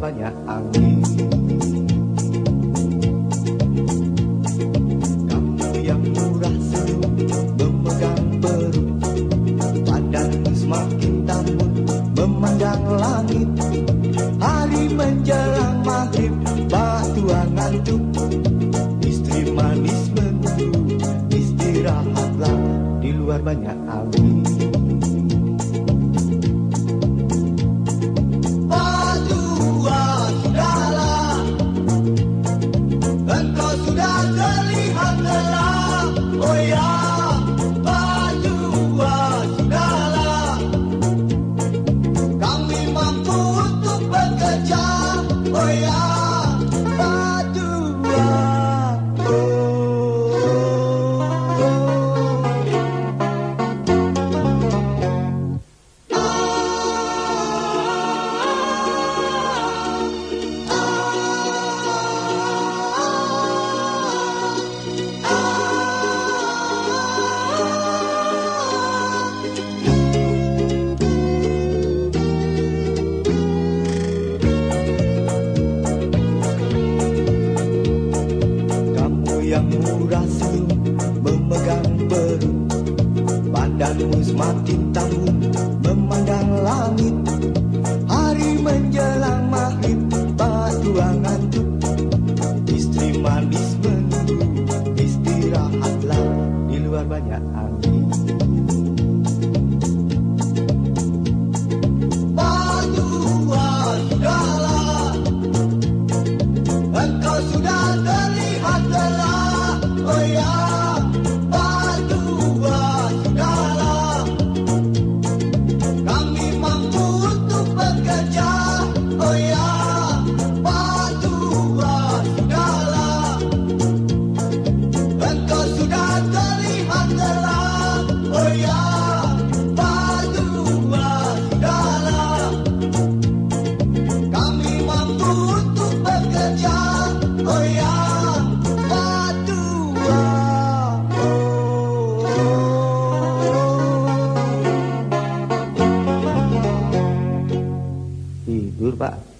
banyak angin. Kamu yang murah senyum memegang perut, badanmu semakin tambun memandang langit. Hari menjelang maghrib, batu ngantuk, istri manis menunggu, istirahatlah, di luar banyak angin. Yang murah senyum memegang perut, badanmu semakin tahun memandang langit. Hari menjelang maghrib, batu ngantuk, istri manis menunggu, istirahatlah, di luar banyak angin. Batu sudahlah, engkau sudah terlihat lelah. Oh ya, batu sudahlah, kami mampu untuk bekerja. Oh ya, batu sudahlah, engkau sudah terlihat lelah. Oh ya, batu sudahlah, kami mampu untuk bekerja. Oh ya, tidur, Pak.